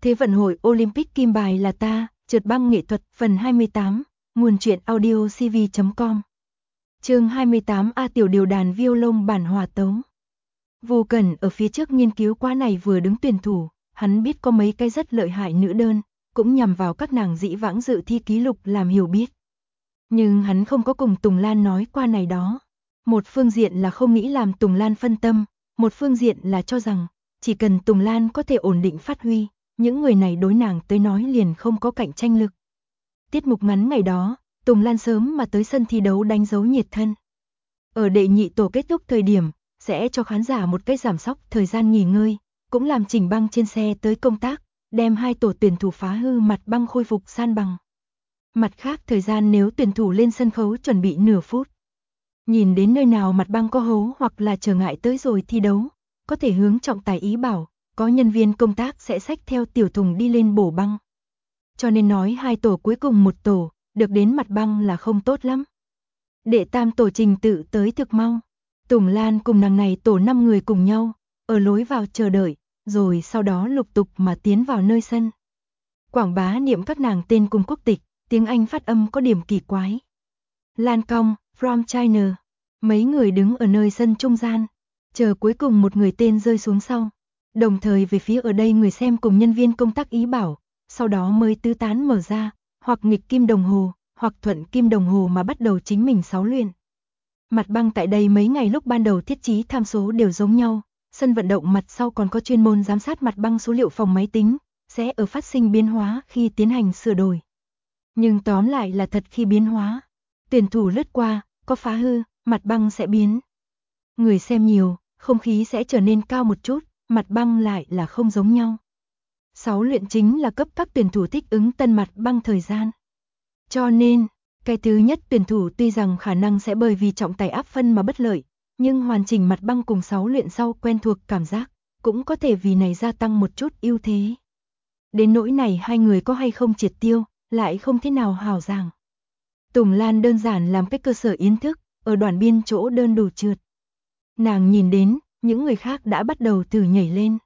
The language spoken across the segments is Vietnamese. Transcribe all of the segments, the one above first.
Thế vận hội Olympic kim bài là ta, trượt băng nghệ thuật phần 28, nguồn truyện audio cv.com. Chương 28 A tiểu điều đàn violon bản hòa tấu. Vô Cần ở phía trước nghiên cứu quá này vừa đứng tuyển thủ, hắn biết có mấy cái rất lợi hại nữ đơn, cũng nhằm vào các nàng dĩ vãng dự thi ký lục làm hiểu biết. Nhưng hắn không có cùng Tùng Lan nói qua này đó. Một phương diện là không nghĩ làm Tùng Lan phân tâm, một phương diện là cho rằng, chỉ cần Tùng Lan có thể ổn định phát huy, những người này đối nàng tới nói liền không có cạnh tranh lực. Tiết mục ngắn ngày đó, Tùng Lan sớm mà tới sân thi đấu đánh dấu nhiệt thân. Ở đệ nhị tổ kết thúc thời điểm, sẽ cho khán giả một cái giảm sóc thời gian nghỉ ngơi, cũng làm Trình Băng trên xe tới công tác, đem hai tổ tuyển thủ phá hư mặt băng khôi phục san bằng. Mặt khác thời gian nếu tuyển thủ lên sân khấu chuẩn bị nửa phút. Nhìn đến nơi nào mặt băng có hố hoặc là trở ngại tới rồi thi đấu, có thể hướng trọng tài ý bảo, có nhân viên công tác sẽ xách theo tiểu thùng đi lên bổ băng. Cho nên nói hai tổ cuối cùng một tổ, được đến mặt băng là không tốt lắm. Đệ tam tổ trình tự tới thực mau. Tùng Lan cùng nàng này tổ 5 người cùng nhau, ở lối vào chờ đợi, rồi sau đó lục tục mà tiến vào nơi sân. Quảng bá niệm các nàng tên cùng quốc tịch, tiếng Anh phát âm có điểm kỳ quái. Lan Cong, from China. Mấy người đứng ở nơi sân trung gian, chờ cuối cùng một người tên rơi xuống sau. Đồng thời về phía ở đây người xem cùng nhân viên công tác ý bảo, sau đó mới tứ tán mở ra, hoặc nghịch kim đồng hồ, hoặc thuận kim đồng hồ mà bắt đầu chính mình 6 luyện. Mặt băng tại đây mấy ngày lúc ban đầu thiết trí tham số đều giống nhau, sân vận động mặt sau còn có chuyên môn giám sát mặt băng số liệu phòng máy tính, sẽ ở phát sinh biến hóa khi tiến hành sửa đổi. Nhưng tóm lại là thật khi biến hóa, tuyển thủ lướt qua, có phá hư, mặt băng sẽ biến. Người xem nhiều, không khí sẽ trở nên cao một chút, mặt băng lại là không giống nhau. 6 luyện chính là cấp các tuyển thủ thích ứng tân mặt băng thời gian. Cho nên, cái thứ nhất tuyển thủ tuy rằng khả năng sẽ bởi vì trọng tài áp phân mà bất lợi, nhưng hoàn chỉnh mặt băng cùng 6 luyện sau quen thuộc cảm giác, cũng có thể vì này gia tăng một chút ưu thế. Đến nỗi này hai người có hay không triệt tiêu, lại không thế nào hào giảng. Tùng Lan đơn giản làm cái cơ sở yến thức, ở đoạn biên chỗ đơn đủ trượt. Nàng nhìn đến, những người khác đã bắt đầu thử nhảy lên.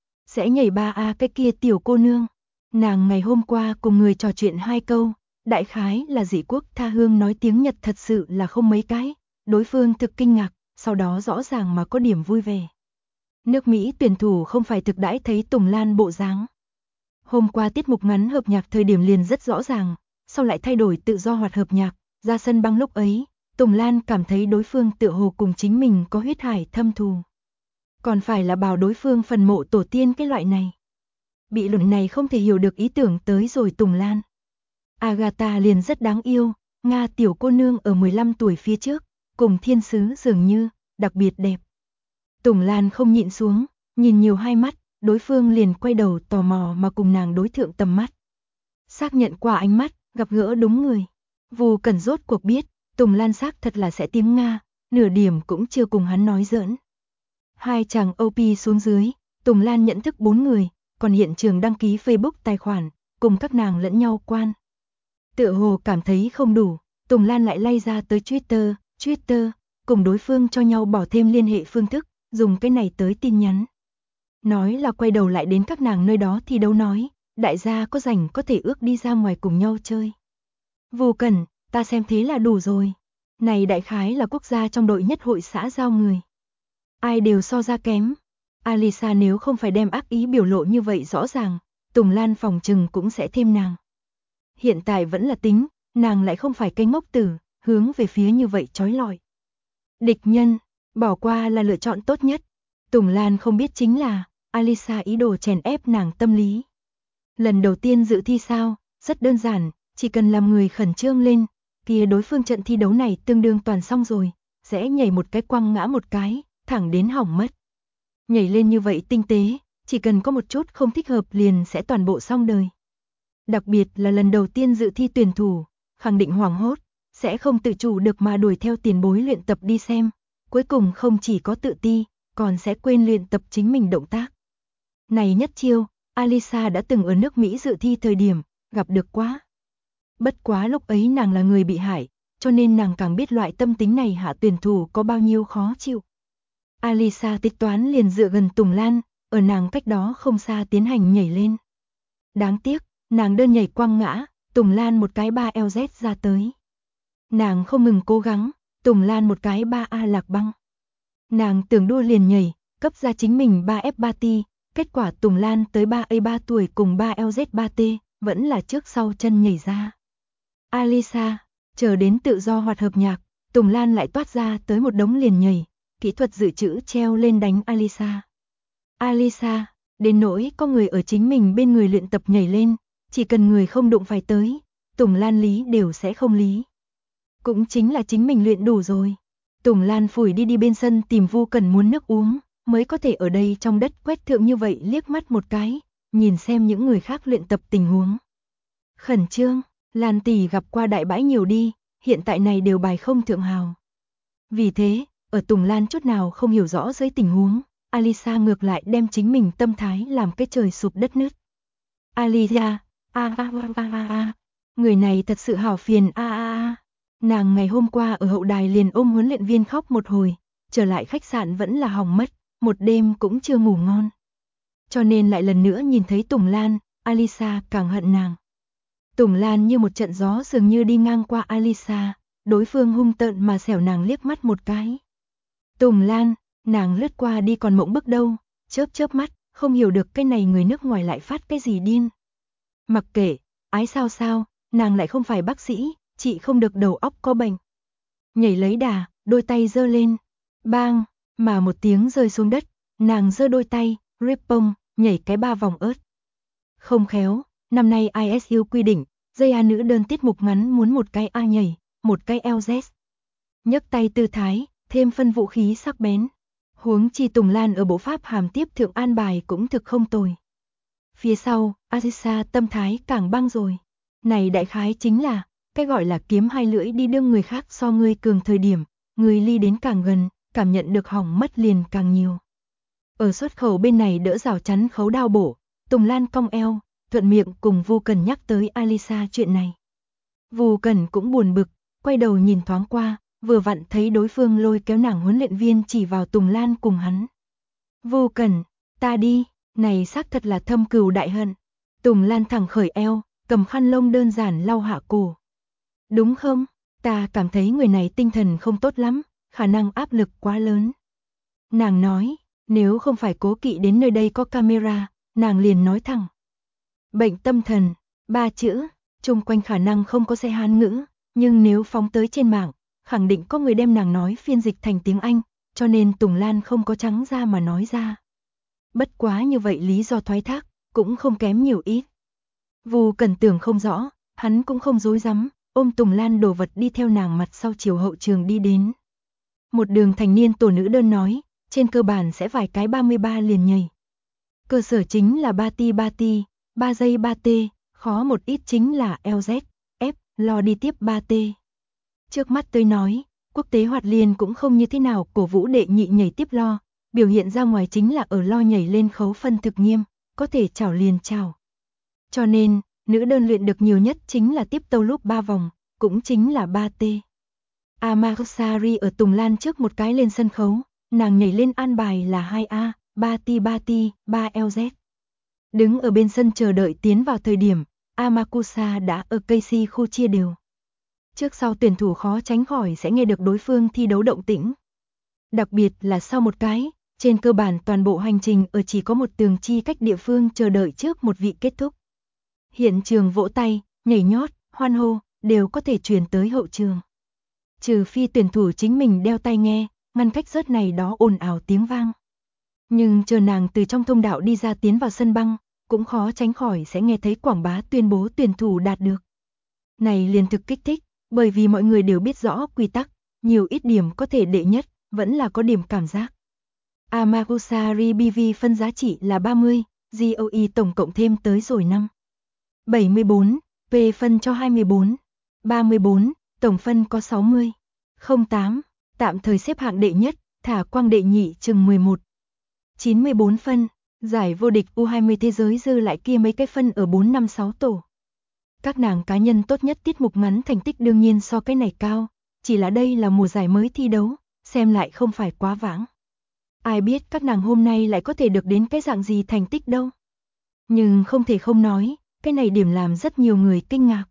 Sẽ nhảy 3A cái kia tiểu cô nương. Nàng ngày hôm qua cùng người trò chuyện 2 câu, đại khái là dị quốc tha hương nói tiếng Nhật thật sự là không mấy cái. Đối phương thực kinh ngạc, sau đó rõ ràng mà có điểm vui vẻ. Nước Mỹ tuyển thủ không phải thực đãi thấy Tùng Lan bộ dáng. Hôm qua tiết mục ngắn hợp nhạc thời điểm liền rất rõ ràng, sau lại thay đổi tự do hoạt hợp nhạc, ra sân băng lúc ấy, Tùng Lan cảm thấy đối phương tựa hồ cùng chính mình có huyết hải thâm thù. Còn phải là bảo đối phương phần mộ tổ tiên cái loại này. Bị luận này không thể hiểu được ý tưởng tới rồi Tùng Lan. Agatha liền rất đáng yêu, Nga tiểu cô nương ở 15 tuổi phía trước, cùng thiên sứ dường như, đặc biệt đẹp. Tùng Lan không nhịn xuống, nhìn nhiều hai mắt, đối phương liền quay đầu tò mò mà cùng nàng đối thượng tầm mắt. Xác nhận qua ánh mắt, gặp gỡ đúng người. Vô Cần rốt cuộc biết, Tùng Lan xác thật là sẽ tiếng Nga, nửa điểm cũng chưa cùng hắn nói giỡn. Hai chàng OP xuống dưới, Tùng Lan nhận thức 4 người, còn hiện trường đăng ký Facebook tài khoản, cùng các nàng lẫn nhau quan. Tựa hồ cảm thấy không đủ, Tùng Lan lại lay ra tới Twitter, cùng đối phương cho nhau bỏ thêm liên hệ phương thức, dùng cái này tới tin nhắn. Nói là quay đầu lại đến các nàng nơi đó thi đấu nói, đại gia có rảnh có thể ước đi ra ngoài cùng nhau chơi. Vô Cần, ta xem thế là đủ rồi. Này đại khái là quốc gia trong đội nhất hội xã giao người. Ai đều so ra kém. Alisa nếu không phải đem ác ý biểu lộ như vậy rõ ràng, Tùng Lan phòng trừng cũng sẽ thêm nàng. Hiện tại vẫn là tính, nàng lại không phải cây ngốc tử, hướng về phía như vậy trói lọi. Địch nhân, bỏ qua là lựa chọn tốt nhất. Tùng Lan không biết chính là, Alisa ý đồ chèn ép nàng tâm lý. Lần đầu tiên dự thi sao, rất đơn giản, chỉ cần làm người khẩn trương lên, kia đối phương trận thi đấu này tương đương toàn xong rồi, sẽ nhảy một cái quăng ngã một cái, thẳng đến hỏng mất. Nhảy lên như vậy tinh tế, chỉ cần có một chút không thích hợp liền sẽ toàn bộ xong đời. Đặc biệt là lần đầu tiên dự thi tuyển thủ, khẳng định hoảng hốt, sẽ không tự chủ được mà đuổi theo tiền bối luyện tập đi xem, cuối cùng không chỉ có tự ti, còn sẽ quên luyện tập chính mình động tác. Này nhất chiêu, Alisa đã từng ở nước Mỹ dự thi thời điểm, gặp được quá. Bất quá lúc ấy nàng là người bị hại, cho nên nàng càng biết loại tâm tính này hạ tuyển thủ có bao nhiêu khó chịu. Alisa tính toán liền dựa gần Tùng Lan, ở nàng cách đó không xa tiến hành nhảy lên. Đáng tiếc, nàng đơn nhảy quăng ngã, Tùng Lan một cái 3LZ ra tới. Nàng không ngừng cố gắng, Tùng Lan một cái 3A lạc băng. Nàng tưởng đua liền nhảy, cấp ra chính mình 3F3T, kết quả Tùng Lan tới 3A 3 tuổi cùng 3LZ3T, vẫn là trước sau chân nhảy ra. Alisa, chờ đến tự do hoạt hợp nhạc, Tùng Lan lại toát ra tới một đống liền nhảy, kỹ thuật dự trữ treo lên đánh Alisa. Alisa, đến nỗi có người ở chính mình bên người luyện tập nhảy lên, chỉ cần người không đụng phải tới, Tùng Lan lý đều sẽ không lý. Cũng chính là chính mình luyện đủ rồi. Tùng Lan phủi đi bên sân tìm Vu Cần muốn nước uống, mới có thể ở đây trong đất quét thượng như vậy liếc mắt một cái, nhìn xem những người khác luyện tập tình huống. Khẩn trương, Lan tỷ gặp qua đại bãi nhiều đi, hiện tại này đều bài không thượng hào. Vì thế, ở Tùng Lan chút nào không hiểu rõ dưới tình huống, Alisa ngược lại đem chính mình tâm thái làm cái trời sụp đất nứt. Alisa, người này thật sự hảo phiền Nàng ngày hôm qua ở hậu đài liền ôm huấn luyện viên khóc một hồi, trở lại khách sạn vẫn là hỏng mất, một đêm cũng chưa ngủ ngon. Cho nên lại lần nữa nhìn thấy Tùng Lan, Alisa càng hận nàng. Tùng Lan như một trận gió dường như đi ngang qua Alisa, đối phương hung tợn mà xẻo nàng liếc mắt một cái. Tùng Lan, nàng lướt qua đi còn mộng bức đâu, chớp mắt, không hiểu được cái này người nước ngoài lại phát cái gì điên. Mặc kệ, ái sao, nàng lại không phải bác sĩ, chị không được đầu óc có bệnh. Nhảy lấy đà, đôi tay giơ lên, bang, mà một tiếng rơi xuống đất, nàng giơ đôi tay, ripong, nhảy cái 3 vòng ớt. Không khéo, năm nay ISU quy định, dây A nữ đơn tiết mục ngắn muốn một cái A nhảy, một cái LZ. Nhấc tay tư thái, thêm phân vũ khí sắc bén. Huống chi Tùng Lan ở bộ pháp hàm tiếp thượng an bài cũng thực không tồi. Phía sau, Alisa tâm thái càng băng rồi. Này đại khái chính là, cái gọi là kiếm hai lưỡi đi đương người khác so ngươi cường thời điểm, người ly đến càng gần, cảm nhận được hỏng mất liền càng nhiều. Ở xuất khẩu bên này đỡ rào chắn khấu đao bổ, Tùng Lan cong eo, thuận miệng cùng Vu Cần nhắc tới Alisa chuyện này. Vu Cần cũng buồn bực, quay đầu nhìn thoáng qua, vừa vặn thấy đối phương lôi kéo nàng huấn luyện viên chỉ vào Tùng Lan cùng hắn. Vu Cần, ta đi, này xác thật là thâm cừu đại hận. Tùng Lan thẳng khởi eo, cầm khăn lông đơn giản lau hạ cổ. Đúng không, ta cảm thấy người này tinh thần không tốt lắm, khả năng áp lực quá lớn. Nàng nói, nếu không phải cố kỵ đến nơi đây có camera, nàng liền nói thẳng. Bệnh tâm thần, 3 chữ, chung quanh khả năng không có xe Hán ngữ, nhưng nếu phóng tới trên mạng, khẳng định có người đem nàng nói phiên dịch thành tiếng Anh, cho nên Tùng Lan không có trắng ra mà nói ra. Bất quá như vậy lý do thoái thác, cũng không kém nhiều ít. Vu Cần tưởng không rõ, hắn cũng không dối rắm, ôm Tùng Lan đồ vật đi theo nàng mặt sau chiều hậu trường đi đến. Một đường thành niên tổ nữ đơn nói, trên cơ bản sẽ vài cái 33 liền nhảy. Cơ sở chính là 3T, 3 giây 3T, khó một ít chính là LZ, F, lo đi tiếp 3T. Trước mắt tôi nói, quốc tế hoạt liên cũng không như thế nào cổ vũ đệ nhị nhảy tiếp lo, biểu hiện ra ngoài chính là ở lo nhảy lên khấu phân thực nghiêm, có thể chảo liền chảo. Cho nên, nữ đơn luyện được nhiều nhất chính là tiếp tâu lúc 3 vòng, cũng chính là 3T. Amakosari ở Tùng Lan trước một cái lên sân khấu, nàng nhảy lên an bài là 2A, 3T, 3LZ. Đứng ở bên sân chờ đợi tiến vào thời điểm, Amakusa đã ở Casey khu chia đều. Trước sau tuyển thủ khó tránh khỏi sẽ nghe được đối phương thi đấu động tĩnh. Đặc biệt là sau một cái, trên cơ bản toàn bộ hành trình ở chỉ có một tường chi cách địa phương chờ đợi trước một vị kết thúc. Hiện trường vỗ tay, nhảy nhót, hoan hô, đều có thể truyền tới hậu trường. Trừ phi tuyển thủ chính mình đeo tai nghe, ngăn cách rớt này đó ồn ào tiếng vang. Nhưng chờ nàng từ trong thông đạo đi ra tiến vào sân băng, cũng khó tránh khỏi sẽ nghe thấy quảng bá tuyên bố tuyển thủ đạt được. Này liền thực kích thích, bởi vì mọi người đều biết rõ quy tắc, nhiều ít điểm có thể đệ nhất, vẫn là có điểm cảm giác. Amakusari BV phân giá trị là 30, GOE tổng cộng thêm tới rồi 5. 74, P phân cho 24, 34, tổng phân có 60, 08, tạm thời xếp hạng đệ nhất, thả quang đệ nhị chừng 11. 94 phân, giải vô địch U20 thế giới dư lại kia mấy cái phân ở 4-5-6 tổ. Các nàng cá nhân tốt nhất tiết mục ngắn thành tích đương nhiên so cái này cao, chỉ là đây là mùa giải mới thi đấu, xem lại không phải quá vãng. Ai biết các nàng hôm nay lại có thể được đến cái dạng gì thành tích đâu. Nhưng không thể không nói, cái này điểm làm rất nhiều người kinh ngạc.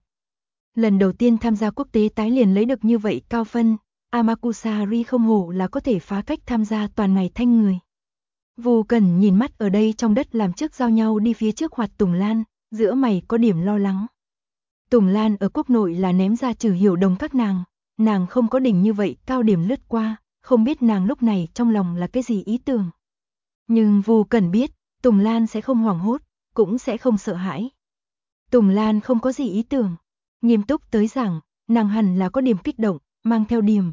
Lần đầu tiên tham gia quốc tế tái liền lấy được như vậy cao phân, Amakusari không hổ là có thể phá cách tham gia toàn ngày thanh người. Vô Cần nhìn mắt ở đây trong đất làm trước giao nhau đi phía trước Hoạt Tùng Lan, giữa mày có điểm lo lắng. Tùng Lan ở quốc nội là ném ra trừ hiểu đồng các nàng không có đỉnh như vậy cao điểm lướt qua, không biết nàng lúc này trong lòng là cái gì ý tưởng. Nhưng Vô Cần biết, Tùng Lan sẽ không hoảng hốt, cũng sẽ không sợ hãi. Tùng Lan không có gì ý tưởng, nghiêm túc tới giảng, nàng hẳn là có điểm kích động, mang theo điểm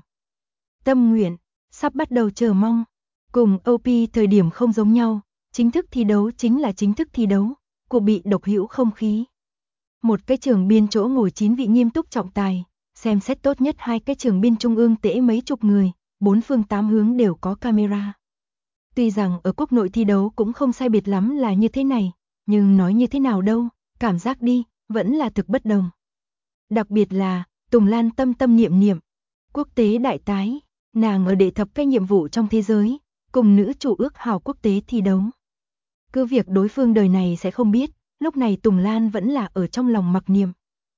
tâm nguyện, sắp bắt đầu chờ mong. Cùng OP thời điểm không giống nhau, chính thức thi đấu chính là chính thức thi đấu, cuộc bị độc hữu không khí. Một cái trường biên chỗ ngồi 9 vị nghiêm túc trọng tài, xem xét tốt nhất hai cái trường biên trung ương tễ mấy chục người, 4 phương 8 hướng đều có camera. Tuy rằng ở quốc nội thi đấu cũng không sai biệt lắm là như thế này, nhưng nói như thế nào đâu, cảm giác đi, vẫn là thực bất đồng. Đặc biệt là, Tùng Lan tâm tâm niệm niệm, quốc tế đại tái, nàng ở đệ thập cái nhiệm vụ trong thế giới, cùng nữ chủ ước hảo quốc tế thi đấu. Cứ việc đối phương đời này sẽ không biết, lúc này Tùng Lan vẫn là ở trong lòng mặc niệm.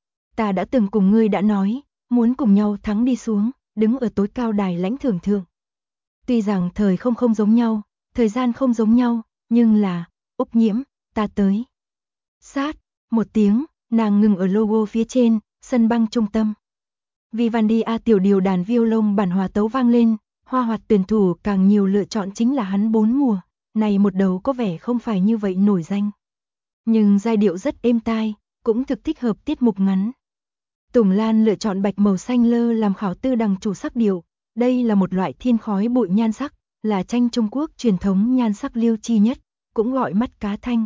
Ta đã từng cùng ngươi đã nói, muốn cùng nhau thắng đi xuống, đứng ở tối cao đài lãnh thưởng thượng. Tuy rằng thời không giống nhau, thời gian không giống nhau, nhưng là, Úc Nhiễm, ta tới. Sát, một tiếng, nàng ngừng ở logo phía trên, sân băng trung tâm. Vivaldi A tiểu điều đàn violon bản hòa tấu vang lên, Hoa Hoạt tuyển thủ càng nhiều lựa chọn chính là hắn 4 mùa, này một đầu có vẻ không phải như vậy nổi danh. Nhưng giai điệu rất êm tai, cũng thực thích hợp tiết mục ngắn. Tùng Lan lựa chọn bạch màu xanh lơ làm khảo tư đằng chủ sắc điệu, đây là một loại thiên khói bụi nhan sắc, là tranh Trung Quốc truyền thống nhan sắc liêu chi nhất, cũng gọi mắt cá thanh.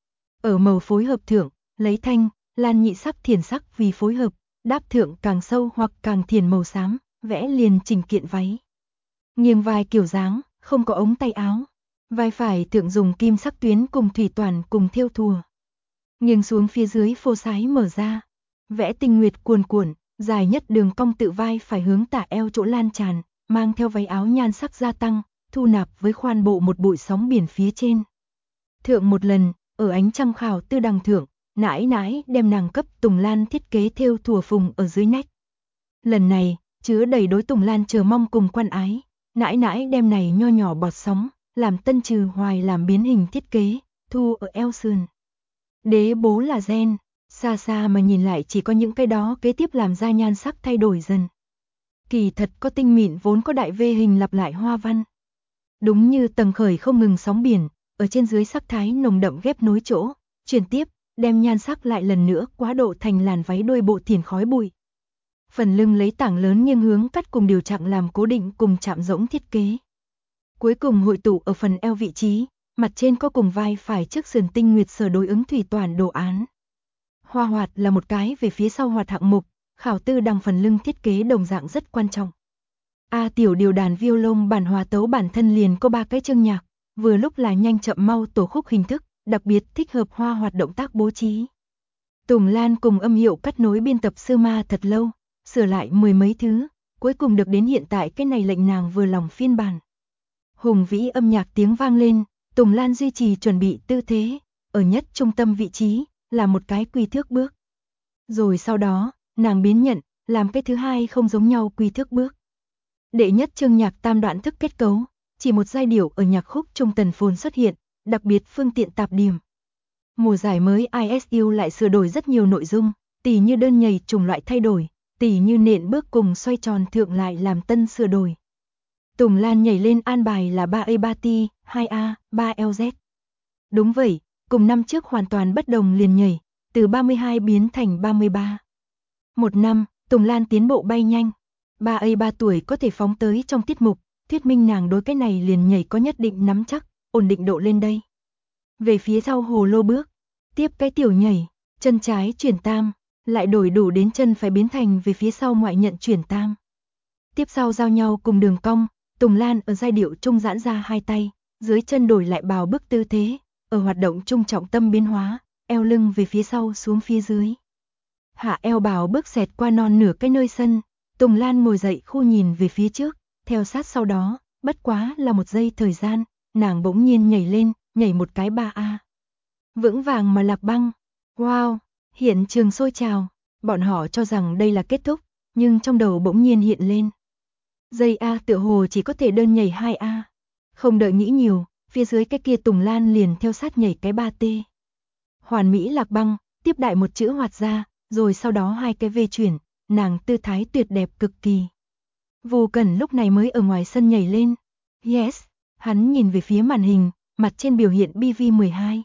Ở màu phối hợp thượng, lấy thanh, lan nhị sắc thiền sắc vì phối hợp, đáp thượng càng sâu hoặc càng thiền màu xám, vẽ liền chỉnh kiện váy. Nghiêng vai kiểu dáng, không có ống tay áo. Vai phải thượng dùng kim sắc tuyến cùng thủy toàn cùng thêu thùa. Nghiêng xuống phía dưới phô sái mở ra. Vẽ tinh nguyệt cuồn cuộn, dài nhất đường cong tự vai phải hướng tả eo chỗ lan tràn, mang theo váy áo nhan sắc gia tăng, thu nạp với khoan bộ một bụi sóng biển phía trên. Thượng một lần, ở ánh trăng khảo tư đằng thượng, nãi nãi đem nàng cấp Tùng Lan thiết kế thêu thùa phùng ở dưới nách. Lần này, chứa đầy đối Tùng Lan chờ mong cùng quan ái, nãi nãi đem này nho nhỏ bọt sóng, làm tân trừ hoài làm biến hình thiết kế, thu ở eo sườn. Đế bố là gen, xa xa mà nhìn lại chỉ có những cái đó kế tiếp làm ra nhan sắc thay đổi dần. Kỳ thật có tinh mịn vốn có đại V hình lặp lại hoa văn. Đúng như tầng khởi không ngừng sóng biển, ở trên dưới sắc thái nồng đậm ghép nối chỗ, chuyển tiếp, đem nhan sắc lại lần nữa quá độ thành làn váy đôi bộ thiền khói bụi. Phần lưng lấy tảng lớn nghiêng hướng cắt cùng điều chặng làm cố định cùng chạm rỗng thiết kế. Cuối cùng hội tụ ở phần eo vị trí, mặt trên có cùng vai phải trước sườn tinh nguyệt sở đối ứng thủy toàn đồ án. Hoa Hoạt là một cái về phía sau hoạt hạng mục, khảo tư đằng phần lưng thiết kế đồng dạng rất quan trọng. A tiểu điều đàn violon bản hòa tấu bản thân liền có 3 cái chương nhạc, vừa lúc là nhanh chậm mau tổ khúc hình thức, đặc biệt thích hợp Hoa Hoạt động tác bố trí. Tùng Lan cùng âm hiệu cắt nối biên tập sơ ma thật lâu, sửa lại mười mấy thứ, cuối cùng được đến hiện tại cái này lệnh nàng vừa lòng phiên bản. Hùng vĩ âm nhạc tiếng vang lên, Tùng Lan duy trì chuẩn bị tư thế, ở nhất trung tâm vị trí, là một cái quy thước bước. Rồi sau đó, nàng biến nhận, làm cái thứ hai không giống nhau quy thước bước. Đệ nhất chương nhạc tam đoạn thức kết cấu, chỉ một giai điệu ở nhạc khúc trung tần phồn xuất hiện, đặc biệt phương tiện tạp điểm. Mùa giải mới ISU lại sửa đổi rất nhiều nội dung, tỉ như đơn nhảy chủng loại thay đổi, tỉ như nện bước cùng xoay tròn thượng lại làm tân sửa đổi. Tùng Lan nhảy lên an bài là 3A3T, 2A, 3LZ. Đúng vậy, cùng năm trước hoàn toàn bất đồng liền nhảy, từ 32 biến thành 33. Một năm, Tùng Lan tiến bộ bay nhanh. 3A 3 tuổi có thể phóng tới trong tiết mục, thuyết minh nàng đối cái này liền nhảy có nhất định nắm chắc, ổn định độ lên đây. Về phía sau hồ lô bước, tiếp cái tiểu nhảy, chân trái chuyển tam, lại đổi đủ đến chân phải biến thành về phía sau ngoại nhận chuyển tam. Tiếp sau giao nhau cùng đường cong, Tùng Lan ở giai điệu trung giãn ra hai tay, dưới chân đổi lại bào bước tư thế, ở hoạt động trung trọng tâm biến hóa, eo lưng về phía sau xuống phía dưới. Hạ eo bào bước xẹt qua non nửa cái nơi sân, Tùng Lan ngồi dậy khu nhìn về phía trước, theo sát sau đó, bất quá là một giây thời gian, nàng bỗng nhiên nhảy lên, nhảy một cái 3A. Vững vàng mà lạc băng, Wow, hiện trường sôi trào, bọn họ cho rằng đây là kết thúc, nhưng trong đầu bỗng nhiên hiện lên. Dây A tựa hồ chỉ có thể đơn nhảy 2A. Không đợi nghĩ nhiều, phía dưới cái kia Tùng Lan liền theo sát nhảy cái 3T. Hoàn mỹ lạc băng, tiếp đại một chữ hoạt ra, rồi sau đó hai cái V chuyển, nàng tư thái tuyệt đẹp cực kỳ. Vô Cẩn lúc này mới ở ngoài sân nhảy lên. Yes, hắn nhìn về phía màn hình, mặt trên biểu hiện BV12.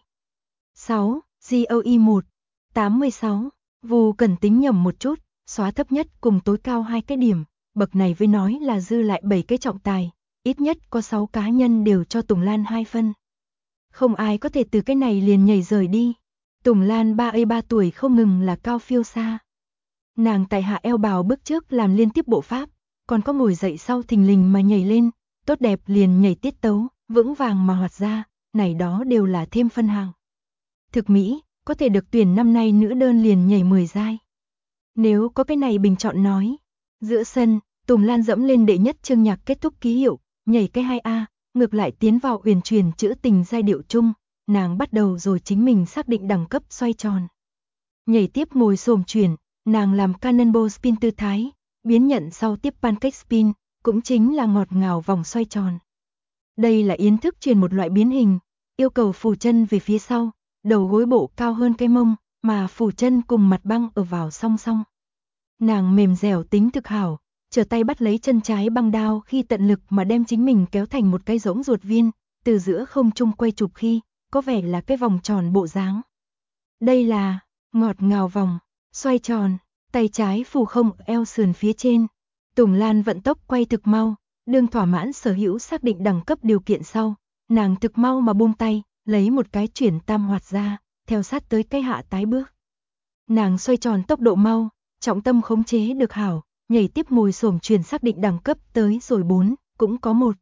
6, GOE 1, 86. Vô Cẩn tính nhầm một chút, xóa thấp nhất cùng tối cao hai cái điểm, bậc này với nói là dư lại 7 cái trọng tài, ít nhất có 6 cá nhân đều cho Tùng Lan 2 phân. Không ai có thể từ cái này liền nhảy rời đi. Tùng Lan 3 tuổi không ngừng là cao phiêu xa. Nàng tại hạ eo bào bước trước làm liên tiếp bộ pháp, còn có ngồi dậy sau thình lình mà nhảy lên, tốt đẹp liền nhảy tiết tấu, vững vàng mà hoạt ra, này đó đều là thêm phân hạng. Thực mỹ, có thể được tuyển năm nay nữ đơn liền nhảy 10 giai. Nếu có cái này bình chọn nói. Giữa sân, Tùng Lan dẫm lên đệ nhất chương nhạc kết thúc ký hiệu, nhảy cái 2A, ngược lại tiến vào uyển chuyển trữ tình giai điệu chung, nàng bắt đầu rồi chính mình xác định đẳng cấp xoay tròn. Nhảy tiếp ngồi xổm chuyển, nàng làm cannonball spin tư thái, biến nhận sau tiếp pancake spin, cũng chính là ngọt ngào vòng xoay tròn. Đây là yến thức truyền một loại biến hình, yêu cầu phủ chân về phía sau, đầu gối bộ cao hơn cái mông, mà phủ chân cùng mặt băng ở vào song song. Nàng mềm dẻo tính thực hảo, trở tay bắt lấy chân trái băng đao khi tận lực mà đem chính mình kéo thành một cái rỗng ruột viên, từ giữa không trung quay chụp khi, có vẻ là cái vòng tròn bộ dáng. Đây là ngọt ngào vòng, xoay tròn, tay trái phủ không eo sườn phía trên. Tùng Lan vận tốc quay thực mau, đương thỏa mãn sở hữu xác định đẳng cấp điều kiện sau, nàng thực mau mà buông tay, lấy một cái chuyển tam hoạt ra, theo sát tới cái hạ tái bước. Nàng xoay tròn tốc độ mau, trọng tâm khống chế được hảo, nhảy tiếp ngồi xổm chuyển xác định đẳng cấp tới rồi 4, cũng có 1.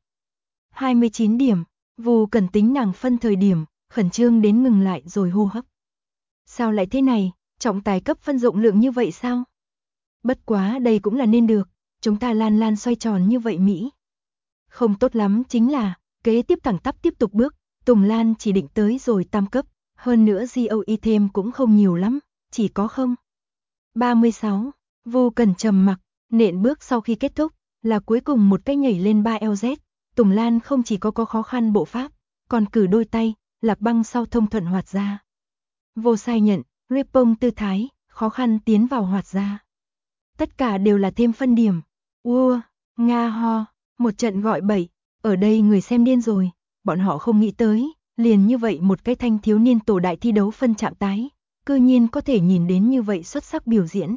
29 điểm, Vô Cẩn tính nàng phân thời điểm, khẩn trương đến ngừng lại rồi hô hấp. Sao lại thế này, trọng tài cấp phân rộng lượng như vậy sao? Bất quá đây cũng là nên được, chúng ta lan lan xoay tròn như vậy Mỹ. Không tốt lắm chính là, kế tiếp thẳng tắp tiếp tục bước, Tùng Lan chỉ định tới rồi tam cấp, hơn nữa GOE thêm cũng không nhiều lắm, chỉ có 36. Vô Cẩn trầm mặc, nện bước sau khi kết thúc, là cuối cùng một cái nhảy lên 3LZ, Tùng Lan không chỉ có khó khăn bộ pháp, còn cử đôi tay, lạc băng sau thông thuận hoạt ra. Vô sai nhận, ripong tư thái, khó khăn tiến vào hoạt ra. Tất cả đều là thêm phân điểm. Nga ho, một trận gọi bậy, ở đây người xem điên rồi, bọn họ không nghĩ tới, liền như vậy một cái thanh thiếu niên tổ đại thi đấu phân trạng tái, cư nhiên có thể nhìn đến như vậy xuất sắc biểu diễn.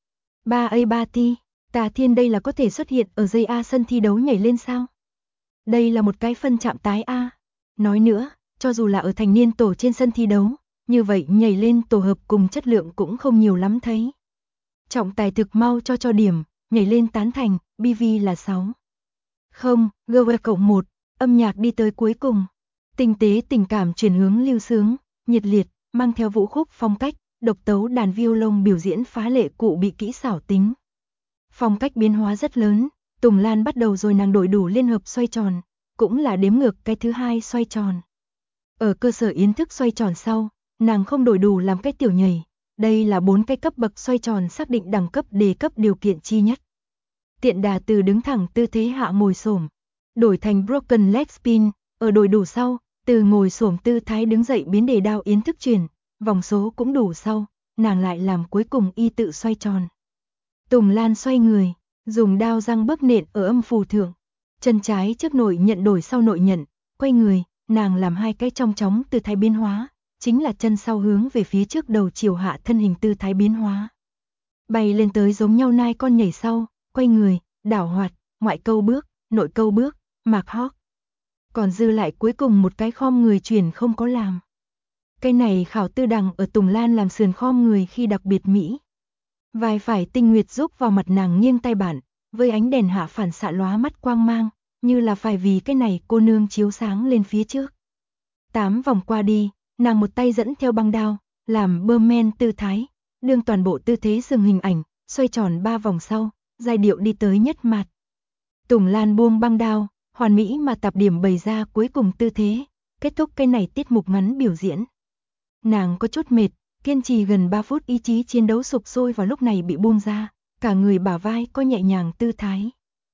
3A3T, Tà Thiên đây là có thể xuất hiện ở dây A sân thi đấu nhảy lên sao? Đây là một cái phân chạm tái A. Nói nữa, cho dù là ở thành niên tổ trên sân thi đấu, như vậy nhảy lên tổ hợp cùng chất lượng cũng không nhiều lắm thấy. Trọng tài thực mau cho điểm, nhảy lên tán thành, BV là 6. Không, GW+1, âm nhạc đi tới cuối cùng. Tinh tế tình cảm chuyển hướng lưu sướng, nhiệt liệt, mang theo vũ khúc phong cách, độc tấu đàn violon biểu diễn phá lệ cụ bị kỹ xảo tính. Phong cách biến hóa rất lớn, Tùng Lan bắt đầu rồi nàng đổi đủ liên hợp xoay tròn, cũng là đếm ngược cái thứ hai xoay tròn. Ở cơ sở yến thức xoay tròn sau, nàng không đổi đủ làm cái tiểu nhảy, đây là 4 cái cấp bậc xoay tròn xác định đẳng cấp đề cấp điều kiện chi nhất. Tiện đà từ đứng thẳng tư thế hạ ngồi xổm, đổi thành broken leg spin, ở đổi đủ sau, từ ngồi xổm tư thái đứng dậy biến đề đao yến thức chuyển, vòng số cũng đủ sau, nàng lại làm cuối cùng y tự xoay tròn. Tùng Lan xoay người, dùng đao răng bước nện ở âm phù thượng, chân trái trước nội nhận đổi sau nội nhận, quay người, nàng làm hai cái trong chóng tư thái biến hóa, chính là chân sau hướng về phía trước đầu chiều hạ thân hình tư thái biến hóa. Bay lên tới giống nhau nai con nhảy sau, quay người, đảo hoạt, ngoại câu bước, nội câu bước, mạc hót. Còn dư lại cuối cùng một cái khom người chuyển không có làm. Cái này khảo tư đằng ở Tùng Lan làm sườn khom người khi đặc biệt mỹ. Vai phải tinh nguyệt giúp vào mặt nàng nghiêng tay bản, với ánh đèn hạ phản xạ lóa mắt quang mang, như là phải vì cái này cô nương chiếu sáng lên phía trước. 8 vòng qua đi, nàng một tay dẫn theo băng đao, làm Berman tư thái, đương toàn bộ tư thế dừng hình ảnh, xoay tròn 3 vòng sau, giai điệu đi tới nhất mạt. Tùng Lan buông băng đao, hoàn mỹ mà tạp điểm bày ra cuối cùng tư thế, kết thúc cái này tiết mục ngắn biểu diễn. Nàng có chút mệt, Kiên trì gần 3 phút ý chí chiến đấu sục sôi vào lúc này bị buông ra, cả người bả vai có nhẹ nhàng tư thái.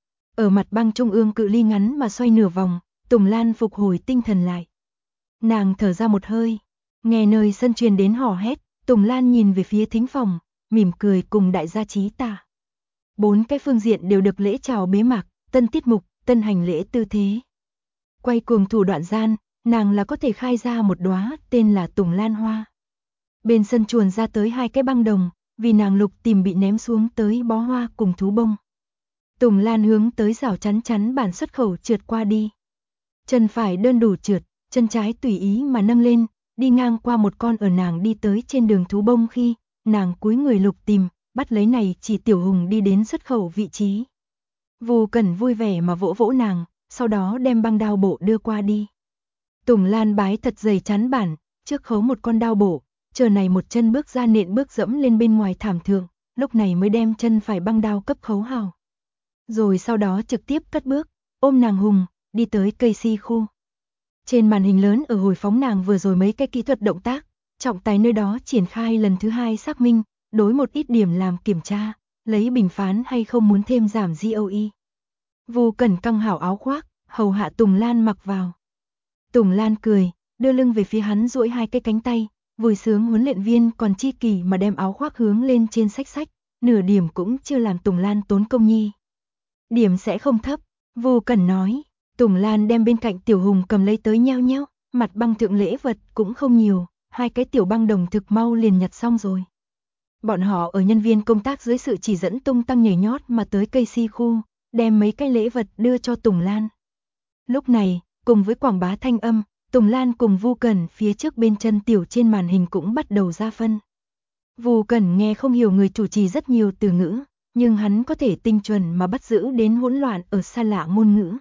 Ở mặt băng trung ương cự ly ngắn mà xoay nửa vòng, Tùng Lan phục hồi tinh thần lại. Nàng thở ra một hơi, nghe nơi sân truyền đến hò hét, Tùng Lan nhìn về phía thính phòng, mỉm cười cùng đại gia Trí Tả. 4 cái phương diện đều được lễ chào bế mạc, tân tiết mục, tân hành lễ tư thế. Quay cuồng thủ đoạn gian, nàng là có thể khai ra một đóa tên là Tùng Lan Hoa. Bên sân chuồn ra tới 2 cái băng đồng, vì nàng lục tìm bị ném xuống tới bó hoa cùng thú bông. Tùng Lan hướng tới rào chắn bản xuất khẩu trượt qua đi. Chân phải đơn đủ trượt, chân trái tùy ý mà nâng lên, đi ngang qua một con ở nàng đi tới trên đường thú bông khi, nàng cúi người lục tìm, bắt lấy này chỉ Tiểu Hùng đi đến xuất khẩu vị trí. Vu Cẩn vui vẻ mà vỗ vỗ nàng, sau đó đem băng đao bộ đưa qua đi. Tùng Lan bái thật dày chắn bản, trước khấu một con đao bộ, chờ này một chân bước ra nện bước dẫm lên bên ngoài thảm thượng, lúc này mới đem chân phải băng đao cấp khấu hào. Rồi sau đó trực tiếp cất bước, ôm nàng Hùng, đi tới cây si khu. Trên màn hình lớn ở hồi phóng nàng vừa rồi mấy cái kỹ thuật động tác, trọng tài nơi đó triển khai lần thứ 2 xác minh, đối một ít điểm làm kiểm tra, lấy bình phán hay không muốn thêm giảm GOE. Vu Cẩn căng hảo áo khoác, hầu hạ Tùng Lan mặc vào. Tùng Lan cười, đưa lưng về phía hắn duỗi 2 cái cánh tay, vui sướng huấn luyện viên còn chi kỳ mà đem áo khoác hướng lên trên xách, nửa điểm cũng chưa làm Tùng Lan tốn công nhi. Điểm sẽ không thấp, Vu Cẩn nói. Tùng Lan đem bên cạnh Tiểu Hùng cầm lấy tới nheo nheo, mặt băng thượng lễ vật cũng không nhiều, 2 cái tiểu băng đồng thực mau liền nhặt xong rồi. Bọn họ ở nhân viên công tác dưới sự chỉ dẫn tung tăng nhảy nhót mà tới cây si khu, đem mấy cái lễ vật đưa cho Tùng Lan. Lúc này, cùng với quảng bá thanh âm, Tùng Lan cùng Vu Cẩn phía trước bên chân tiểu trên màn hình cũng bắt đầu ra phân. Vu Cẩn nghe không hiểu người chủ trì rất nhiều từ ngữ, nhưng hắn có thể tinh chuẩn mà bắt giữ đến hỗn loạn ở xa lạ ngôn ngữ.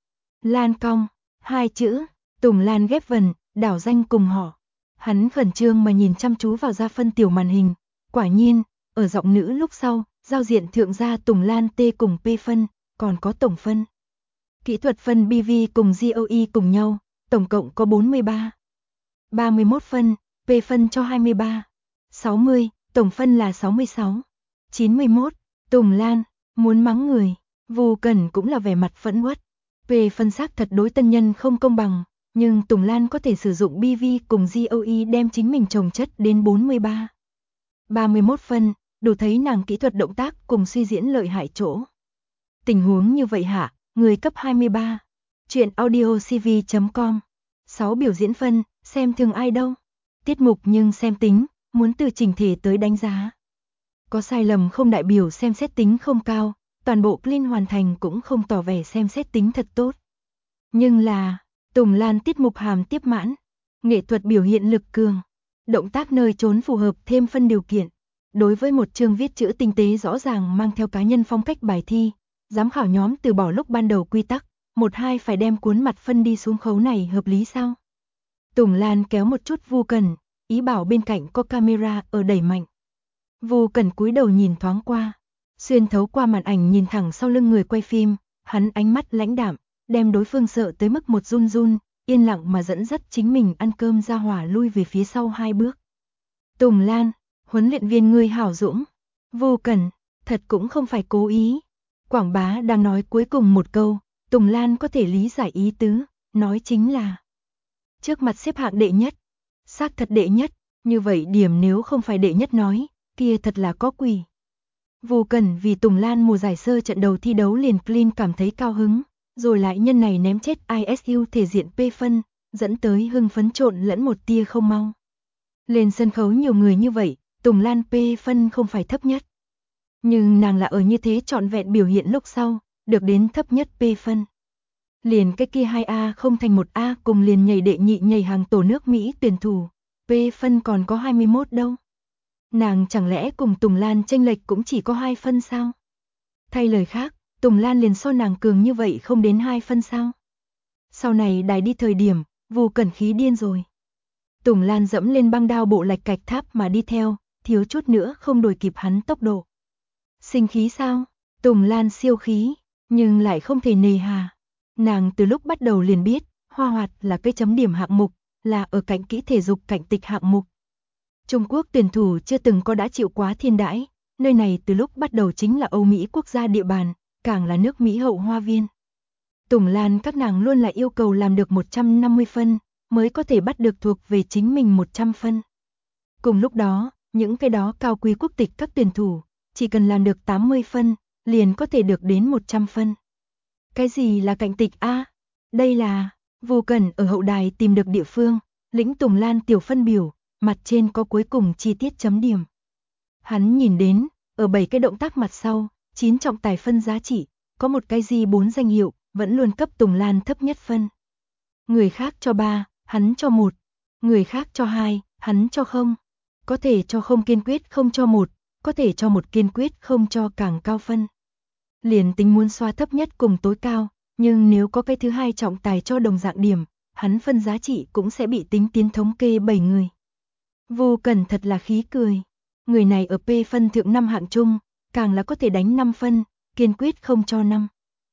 Lan cong, 2 chữ, Tùng Lan ghép vần, đảo danh cùng họ. Hắn khẩn trương mà nhìn chăm chú vào ra phân tiểu màn hình, quả nhiên, ở giọng nữ lúc sau, giao diện thượng ra Tùng Lan T cùng P phân, còn có tổng phân. Kỹ thuật phân BV cùng GOE cùng nhau, tổng cộng có 43. 31 phân, P phân cho 23. 60, tổng phân là 66. 91, Tùng Lan, muốn mắng người, Vu Cẩn cũng là vẻ mặt phẫn uất. Về phân xác thật đối tân nhân không công bằng, nhưng Tùng Lan có thể sử dụng BV cùng GOE đem chính mình chồng chất đến 43. 31 phân, đủ thấy nàng kỹ thuật động tác cùng suy diễn lợi hại chỗ. Tình huống như vậy hả, người cấp 23. Chuyện audio cv.com 6 biểu diễn phân, xem thường ai đâu. Tiết mục nhưng xem tính, muốn từ chỉnh thể tới đánh giá. Có sai lầm không đại biểu xem xét tính không cao, toàn bộ clean hoàn thành cũng không tỏ vẻ xem xét tính thật tốt. Nhưng là, Tùng Lan tiết mục hàm tiếp mãn, nghệ thuật biểu hiện lực cường, động tác nơi trốn phù hợp thêm phân điều kiện. Đối với một chương viết chữ tinh tế rõ ràng mang theo cá nhân phong cách bài thi, giám khảo nhóm từ bỏ lúc ban đầu quy tắc, 1-2 phải đem cuốn mặt phân đi xuống khấu này hợp lý sao? Tùng Lan kéo một chút Vu Cẩn, ý bảo bên cạnh có camera ở đẩy mạnh. Vu Cẩn cúi đầu nhìn thoáng qua, xuyên thấu qua màn ảnh nhìn thẳng sau lưng người quay phim, hắn ánh mắt lãnh đạm, đem đối phương sợ tới mức một run run, yên lặng mà dẫn dắt chính mình ăn cơm ra hỏa lui về phía sau 2 bước. Tùng Lan, huấn luyện viên ngươi hảo dũng. Vu Cẩn, thật cũng không phải cố ý. Quảng bá đang nói cuối cùng một câu, Tùng Lan có thể lý giải ý tứ, nói chính là trước mặt xếp hạng đệ nhất, xác thật đệ nhất, như vậy điểm nếu không phải đệ nhất nói, kia thật là có quỷ. Vu Cẩn vì Tùng Lan mùa giải sơ trận đầu thi đấu liền clean cảm thấy cao hứng, rồi lại nhân này ném chết ISU thể diện P phân, dẫn tới hưng phấn trộn lẫn một tia không mau. Lên sân khấu nhiều người như vậy, Tùng Lan P phân không phải thấp nhất. Nhưng nàng là ở như thế trọn vẹn biểu hiện lúc sau, được đến thấp nhất P phân. Liền cái kia 2A không thành 1A cùng liền nhảy đệ nhị nhảy hàng tổ nước Mỹ tuyển thủ, P phân còn có 21 đâu. Nàng chẳng lẽ cùng Tùng Lan chênh lệch cũng chỉ có 2 phân sao? Thay lời khác, Tùng Lan liền so nàng cường như vậy không đến 2 phân sao? Sau này đài đi thời điểm, Vu Cẩn khí điên rồi. Tùng Lan dẫm lên băng đao bộ lạch cạch tháp mà đi theo, thiếu chút nữa không đuổi kịp hắn tốc độ. Sinh khí sao? Tùng Lan siêu khí, nhưng lại không thể nề hà. Nàng từ lúc bắt đầu liền biết, hoa hoạt là cái chấm điểm hạng mục, là ở cạnh kỹ thể dục cạnh tịch hạng mục. Trung Quốc tuyển thủ chưa từng có đã chịu quá thiên đãi, nơi này từ lúc bắt đầu chính là Âu Mỹ quốc gia địa bàn, càng là nước Mỹ hậu hoa viên. Tùng Lan các nàng luôn là yêu cầu làm được 150 phân, mới có thể bắt được thuộc về chính mình 100 phân. Cùng lúc đó, những cái đó cao quý quốc tịch các tuyển thủ, chỉ cần làm được 80 phân, liền có thể được đến 100 phân. Cái gì là cạnh tịch A? Đây là, Vô Cẩn ở hậu đài tìm được địa phương, lĩnh Tùng Lan tiểu phân biểu, mặt trên có cuối cùng chi tiết chấm điểm. Hắn nhìn đến, ở 7 cái động tác mặt sau, 9 trọng tài phân giá trị, có một cái gì 4 danh hiệu, vẫn luôn cấp Tùng Lan thấp nhất phân. Người khác cho 3, hắn cho 1. Người khác cho 2, hắn cho 0. Có thể cho 0 kiên quyết không cho 1, có thể cho 1 kiên quyết không cho càng cao phân. Liền tính muốn xoa thấp nhất cùng tối cao, nhưng nếu có cái thứ hai trọng tài cho đồng dạng điểm, hắn phân giá trị cũng sẽ bị tính tiến thống kê 7 người. Vô Cẩn thật là khí cười. Người này ở P phân thượng 5 hạng chung, càng là có thể đánh 5 phân, kiên quyết không cho 5.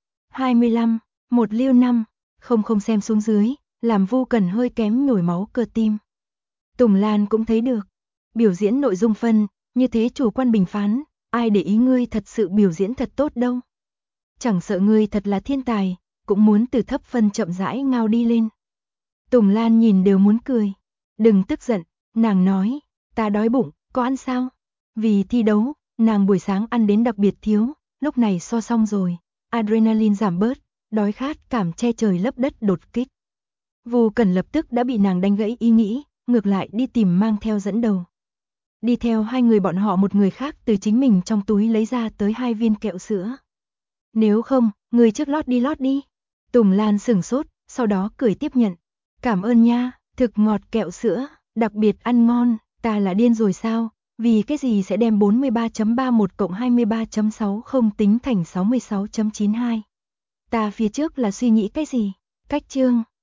25, 1 lưu 5, không xem xuống dưới, làm Vô Cẩn hơi kém nhồi máu cơ tim. Tùng Lan cũng thấy được, biểu diễn nội dung phân, như thế chủ quan bình phán, ai để ý ngươi thật sự biểu diễn thật tốt đâu. Chẳng sợ ngươi thật là thiên tài, cũng muốn từ thấp phân chậm rãi ngao đi lên. Tùng Lan nhìn đều muốn cười. Đừng tức giận, nàng nói, ta đói bụng, có ăn sao? Vì thi đấu, nàng buổi sáng ăn đến đặc biệt thiếu, lúc này so xong rồi, adrenaline giảm bớt, đói khát cảm che trời lấp đất đột kích. Vô Cẩn lập tức đã bị nàng đánh gãy ý nghĩ, ngược lại đi tìm mang theo dẫn đầu. Đi theo hai người bọn họ một người khác từ chính mình trong túi lấy ra tới 2 viên kẹo sữa. Nếu không, người trước lót đi. Tùng Lan sửng sốt, sau đó cười tiếp nhận. Cảm ơn nha, thực ngọt kẹo sữa, đặc biệt ăn ngon, ta là điên rồi sao? Vì cái gì sẽ đem 43.31 cộng 23.6 không tính thành 66.92? Ta phía trước là suy nghĩ cái gì? Cách chương